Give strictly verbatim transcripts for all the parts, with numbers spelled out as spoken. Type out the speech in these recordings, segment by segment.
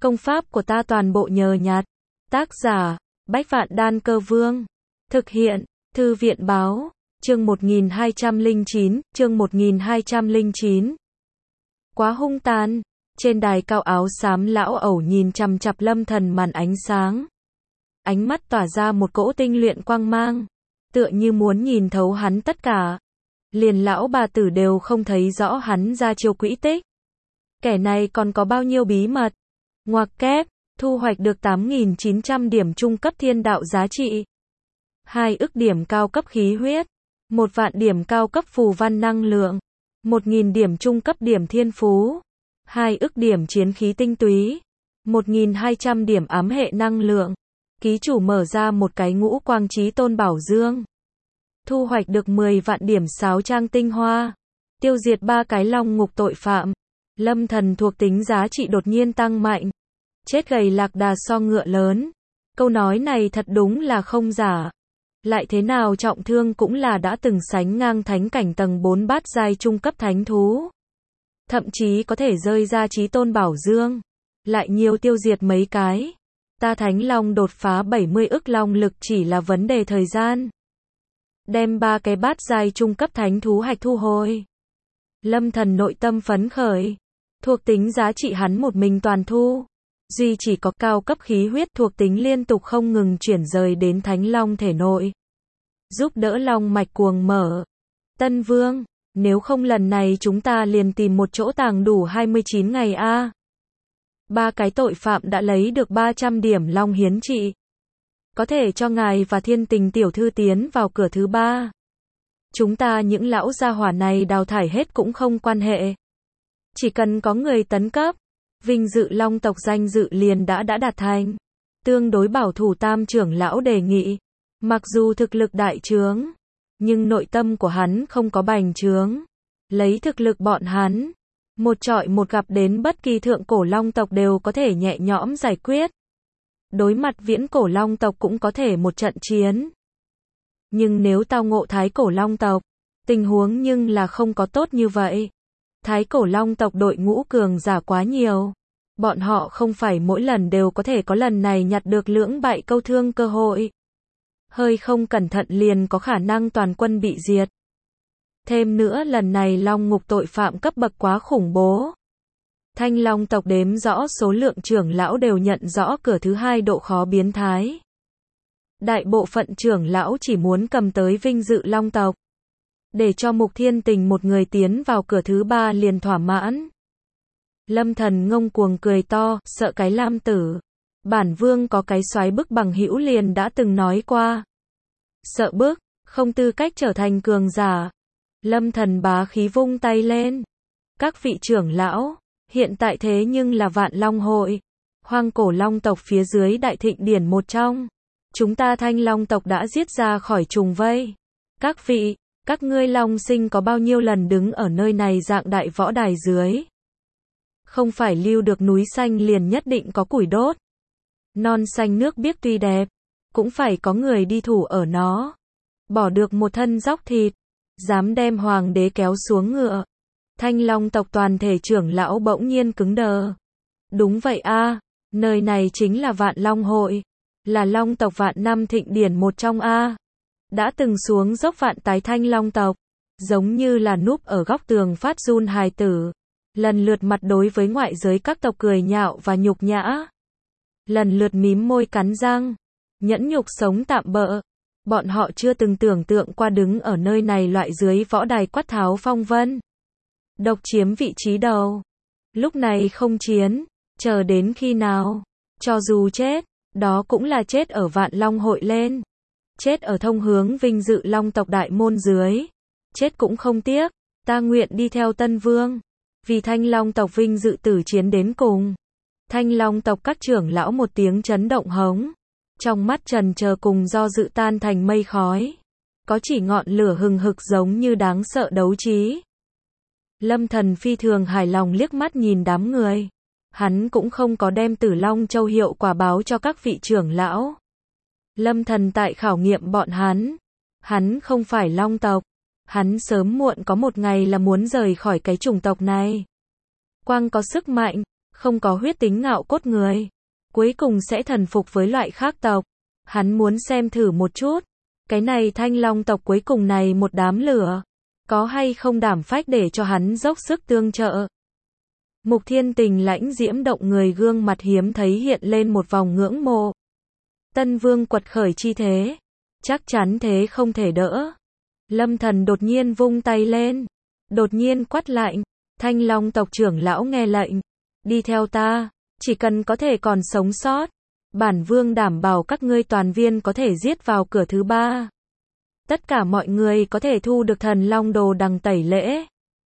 Công pháp của ta toàn bộ nhờ nhặt. Tác giả, Bách Vạn Đan Cơ Vương. Thực hiện, Thư viện báo, chương một nghìn hai trăm lẻ chín, chương một nghìn hai trăm lẻ chín. Quá hung tàn. Trên đài cao áo xám lão ẩu nhìn chằm chằm Lâm Thần màn ánh sáng. Ánh mắt tỏa ra một cỗ tinh luyện quang mang, tựa như muốn nhìn thấu hắn tất cả. Liền lão bà tử đều không thấy rõ hắn ra chiêu quỹ tích. Kẻ này còn có bao nhiêu bí mật. Ngoặc kép, thu hoạch được tám nghìn chín trăm điểm trung cấp thiên đạo giá trị. hai ức điểm cao cấp khí huyết. một vạn điểm cao cấp phù văn năng lượng. một nghìn điểm trung cấp điểm thiên phú. hai ức điểm chiến khí tinh túy. một nghìn hai trăm điểm ám hệ năng lượng. Ký chủ mở ra một cái ngũ quang chí tôn bảo dương. Thu hoạch được mười vạn điểm sáo trang tinh hoa. Tiêu diệt ba cái long ngục tội phạm. Lâm Thần thuộc tính giá trị đột nhiên tăng mạnh. Chết gầy lạc đà so ngựa lớn. Câu nói này thật đúng là không giả. Lại thế nào trọng thương cũng là đã từng sánh ngang thánh cảnh tầng bốn bát giai trung cấp thánh thú. Thậm chí có thể rơi ra chí tôn bảo dương. Lại nhiều tiêu diệt mấy cái. Ta thánh long đột phá bảy mươi ức long lực chỉ là vấn đề thời gian. Đem ba cái bát giai trung cấp thánh thú hạch thu hồi. Lâm Thần nội tâm phấn khởi. Thuộc tính giá trị hắn một mình toàn thu. Duy chỉ có cao cấp khí huyết thuộc tính liên tục không ngừng chuyển rời đến thánh long thể nội. Giúp đỡ long mạch cuồng mở. Tân Vương, nếu không lần này chúng ta liền tìm một chỗ tàng đủ hai mươi chín ngày a. Ba cái tội phạm đã lấy được ba trăm điểm long hiến trị. Có thể cho ngài và Thiên Tình tiểu thư tiến vào cửa thứ ba. Chúng ta những lão gia hỏa này đào thải hết cũng không quan hệ. Chỉ cần có người tấn cấp, vinh dự long tộc danh dự liền đã đã đạt thành. Tương đối bảo thủ tam trưởng lão đề nghị. Mặc dù thực lực đại trướng, nhưng nội tâm của hắn không có bành trướng. Lấy thực lực bọn hắn, một trọi một gặp đến bất kỳ thượng cổ long tộc đều có thể nhẹ nhõm giải quyết. Đối mặt viễn cổ long tộc cũng có thể một trận chiến. Nhưng nếu tao ngộ thái cổ long tộc, tình huống nhưng là không có tốt như vậy. Thái cổ long tộc đội ngũ cường giả quá nhiều. Bọn họ không phải mỗi lần đều có thể có lần này nhặt được lưỡng bại câu thương cơ hội. Hơi không cẩn thận liền có khả năng toàn quân bị diệt. Thêm nữa lần này long ngục tội phạm cấp bậc quá khủng bố. Thanh long tộc đếm rõ số lượng trưởng lão đều nhận rõ cửa thứ hai độ khó biến thái. Đại bộ phận trưởng lão chỉ muốn cầm tới vinh dự long tộc. Để cho Mục Thiên Tình một người tiến vào cửa thứ ba liền thỏa mãn. Lâm Thần ngông cuồng cười to, sợ cái lam tử. Bản vương có cái soái bức bằng hữu liền đã từng nói qua. Sợ bức, không tư cách trở thành cường giả. Lâm Thần bá khí vung tay lên. Các vị trưởng lão, hiện tại thế nhưng là Vạn Long hội. Hoang cổ long tộc phía dưới đại thịnh điển một trong. Chúng ta Thanh long tộc đã giết ra khỏi trùng vây. Các vị, các ngươi long sinh có bao nhiêu lần đứng ở nơi này dạng đại võ đài dưới. Không phải lưu được núi xanh liền nhất định có củi đốt. Non xanh nước biếc tuy đẹp, cũng phải có người đi thủ ở nó. Bỏ được một thân dóc thịt, dám đem hoàng đế kéo xuống ngựa. Thanh long tộc toàn thể trưởng lão bỗng nhiên cứng đờ. Đúng vậy a, nơi này chính là Vạn Long hội, là long tộc vạn năm thịnh điển một trong a. Đã từng xuống dốc vạn tái thanh long tộc, giống như là núp ở góc tường phát run hài tử. Lần lượt mặt đối với ngoại giới các tộc cười nhạo và nhục nhã. Lần lượt mím môi cắn răng, nhẫn nhục sống tạm bợ. Bọn họ chưa từng tưởng tượng qua đứng ở nơi này loại dưới võ đài quát tháo phong vân. Độc chiếm vị trí đầu. Lúc này không chiến, chờ đến khi nào? Cho dù chết, đó cũng là chết ở Vạn Long hội lên. Chết ở thông hướng vinh dự long tộc đại môn dưới. Chết cũng không tiếc, ta nguyện đi theo Tân Vương. Vì Thanh long tộc vinh dự tử chiến đến cùng. Thanh long tộc các trưởng lão một tiếng chấn động hống. Trong mắt trần chờ cùng do dự tan thành mây khói. Có chỉ ngọn lửa hừng hực giống như đáng sợ đấu trí. Lâm Thần phi thường hài lòng liếc mắt nhìn đám người. Hắn cũng không có đem Tử Long Châu hiệu quả báo cho các vị trưởng lão. Lâm Thần tại khảo nghiệm bọn hắn. Hắn không phải long tộc. Hắn sớm muộn có một ngày là muốn rời khỏi cái chủng tộc này. Quang có sức mạnh, không có huyết tính ngạo cốt người, cuối cùng sẽ thần phục với loại khác tộc. Hắn muốn xem thử một chút, cái này Thanh Long tộc cuối cùng này một đám lửa, có hay không đảm phách để cho hắn dốc sức tương trợ. Mục Thiên Tình lãnh diễm động người gương mặt hiếm thấy hiện lên một vòng ngưỡng mộ. Tân Vương quật khởi chi thế, chắc chắn thế không thể đỡ. Lâm Thần đột nhiên vung tay lên, đột nhiên quát lạnh, Thanh Long tộc trưởng lão nghe lệnh, đi theo ta, chỉ cần có thể còn sống sót, bản vương đảm bảo các ngươi toàn viên có thể giết vào cửa thứ ba. Tất cả mọi người có thể thu được thần long đồ đằng tẩy lễ.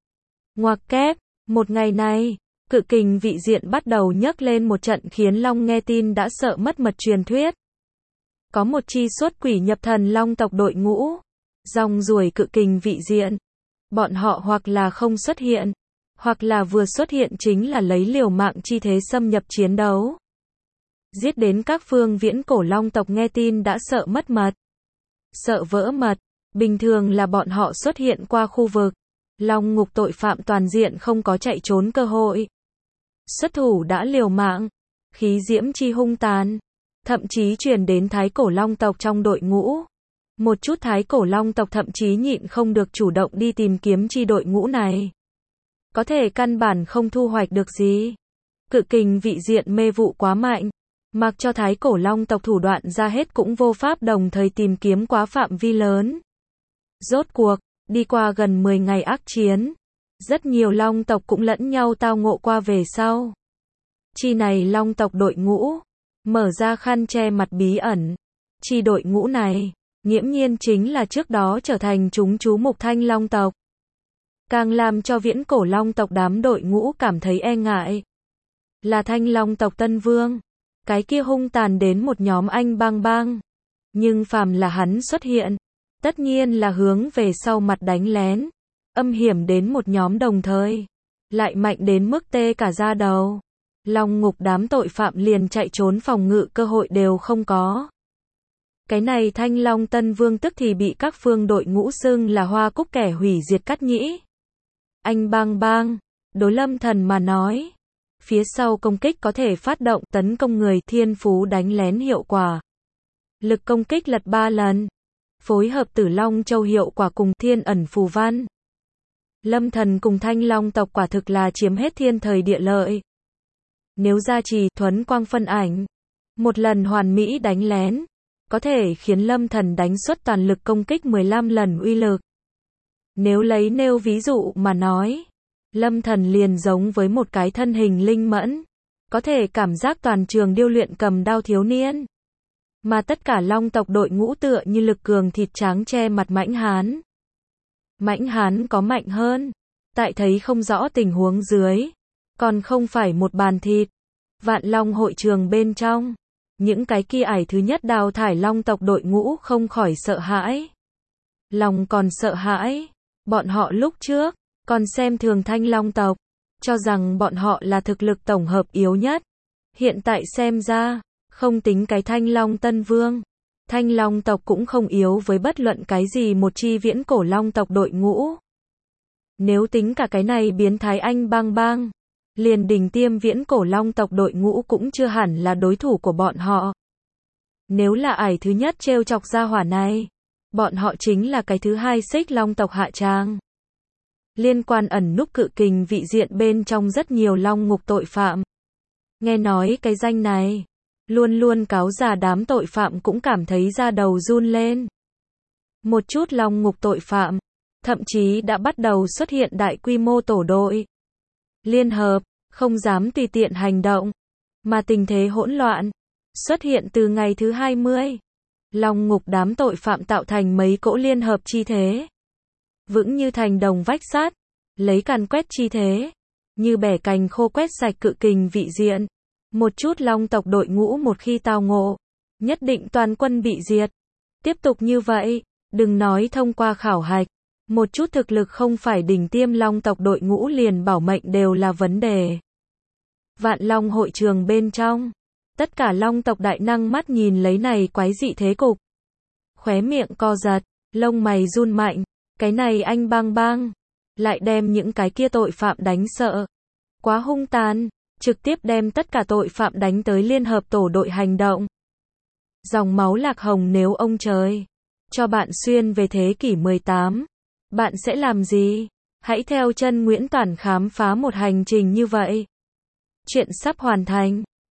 Ngoặc kép, một ngày này, Cự Kình vị diện bắt đầu nhấc lên một trận khiến Long nghe tin đã sợ mất mật truyền thuyết. Có một chi xuất quỷ nhập thần Long tộc đội ngũ, rong ruổi Cự Kình vị diện. Bọn họ hoặc là không xuất hiện, hoặc là vừa xuất hiện chính là lấy liều mạng chi thế xâm nhập chiến đấu. Giết đến các phương viễn cổ Long tộc nghe tin đã sợ mất mật. Sợ vỡ mật, bình thường là bọn họ xuất hiện qua khu vực. Long ngục tội phạm toàn diện không có chạy trốn cơ hội. Xuất thủ đã liều mạng, khí diễm chi hung tàn, thậm chí truyền đến thái cổ Long tộc trong đội ngũ. Một chút thái cổ Long tộc thậm chí nhịn không được chủ động đi tìm kiếm chi đội ngũ này. Có thể căn bản không thu hoạch được gì. Cự Kình vị diện mê vụ quá mạnh, mặc cho thái cổ Long tộc thủ đoạn ra hết cũng vô pháp đồng thời tìm kiếm quá phạm vi lớn. Rốt cuộc, đi qua gần mười ngày ác chiến, rất nhiều Long tộc cũng lẫn nhau tao ngộ qua về sau. Chi này Long tộc đội ngũ, mở ra khăn che mặt bí ẩn. Chi đội ngũ này, nghiễm nhiên chính là trước đó trở thành chúng chú mục Thanh Long tộc. Càng làm cho viễn cổ Long tộc đám đội ngũ cảm thấy e ngại. Là Thanh Long tộc Tân Vương, cái kia hung tàn đến một nhóm anh bang bang. Nhưng phàm là hắn xuất hiện, tất nhiên là hướng về sau mặt đánh lén, âm hiểm đến một nhóm đồng thời, lại mạnh đến mức tê cả da đầu. Long ngục đám tội phạm liền chạy trốn phòng ngự cơ hội đều không có. Cái này Thanh Long Tân Vương tức thì bị các phương đội ngũ xưng là hoa cúc kẻ hủy diệt cắt nhĩ. Anh bang bang, đối Lâm Thần mà nói, phía sau công kích có thể phát động tấn công người thiên phú đánh lén hiệu quả. Lực công kích lật ba lần, phối hợp Tử Long Châu hiệu quả cùng thiên ẩn phù văn. Lâm Thần cùng Thanh Long tộc quả thực là chiếm hết thiên thời địa lợi. Nếu gia trì thuấn quang phân ảnh, một lần hoàn mỹ đánh lén, có thể khiến Lâm Thần đánh xuất toàn lực công kích mười lăm lần uy lực. Nếu lấy nêu ví dụ mà nói, Lâm Thần liền giống với một cái thân hình linh mẫn, có thể cảm giác toàn trường điêu luyện cầm đao thiếu niên. Mà tất cả Long tộc đội ngũ tựa như lực cường thịt trắng che mặt mãnh hán. Mãnh hán có mạnh hơn, tại thấy không rõ tình huống dưới, còn không phải một bàn thịt. Vạn Long hội trường bên trong, những cái kia ải thứ nhất đào thải Long tộc đội ngũ không khỏi sợ hãi. Lòng còn sợ hãi, bọn họ lúc trước còn xem thường Thanh Long tộc, cho rằng bọn họ là thực lực tổng hợp yếu nhất. Hiện tại xem ra, không tính cái Thanh Long Tân Vương, Thanh Long tộc cũng không yếu với bất luận cái gì một chi viễn cổ Long tộc đội ngũ. Nếu tính cả cái này biến thái anh bang bang, liền đỉnh tiêm viễn cổ Long tộc đội ngũ cũng chưa hẳn là đối thủ của bọn họ. Nếu là ải thứ nhất trêu chọc ra hỏa này, bọn họ chính là cái thứ hai xích Long tộc hạ tràng. Liên quan ẩn núp Cự Kình vị diện bên trong rất nhiều Long ngục tội phạm. Nghe nói cái danh này, luôn luôn cáo già đám tội phạm cũng cảm thấy da đầu run lên. Một chút Long ngục tội phạm, thậm chí đã bắt đầu xuất hiện đại quy mô tổ đội. Liên hợp, không dám tùy tiện hành động, mà tình thế hỗn loạn, xuất hiện từ ngày thứ hai mươi. Long ngục đám tội phạm tạo thành mấy cỗ liên hợp chi thế. Vững như thành đồng vách sắt, lấy càn quét chi thế, như bẻ cành khô quét sạch Cự Kình vị diện. Một chút Long tộc đội ngũ một khi tao ngộ, nhất định toàn quân bị diệt. Tiếp tục như vậy, đừng nói thông qua khảo hạch, một chút thực lực không phải đỉnh tiêm Long tộc đội ngũ liền bảo mệnh đều là vấn đề. Vạn Long hội trường bên trong, tất cả Long tộc đại năng mắt nhìn lấy này quái dị thế cục. Khóe miệng co giật, lông mày run mạnh, cái này anh bang bang, lại đem những cái kia tội phạm đánh sợ. Quá hung tàn, trực tiếp đem tất cả tội phạm đánh tới Liên hợp tổ đội hành động. Dòng máu Lạc Hồng, nếu ông trời cho bạn xuyên về thế kỷ mười tám, bạn sẽ làm gì? Hãy theo chân Nguyễn Toản khám phá một hành trình như vậy. Chuyện sắp hoàn thành.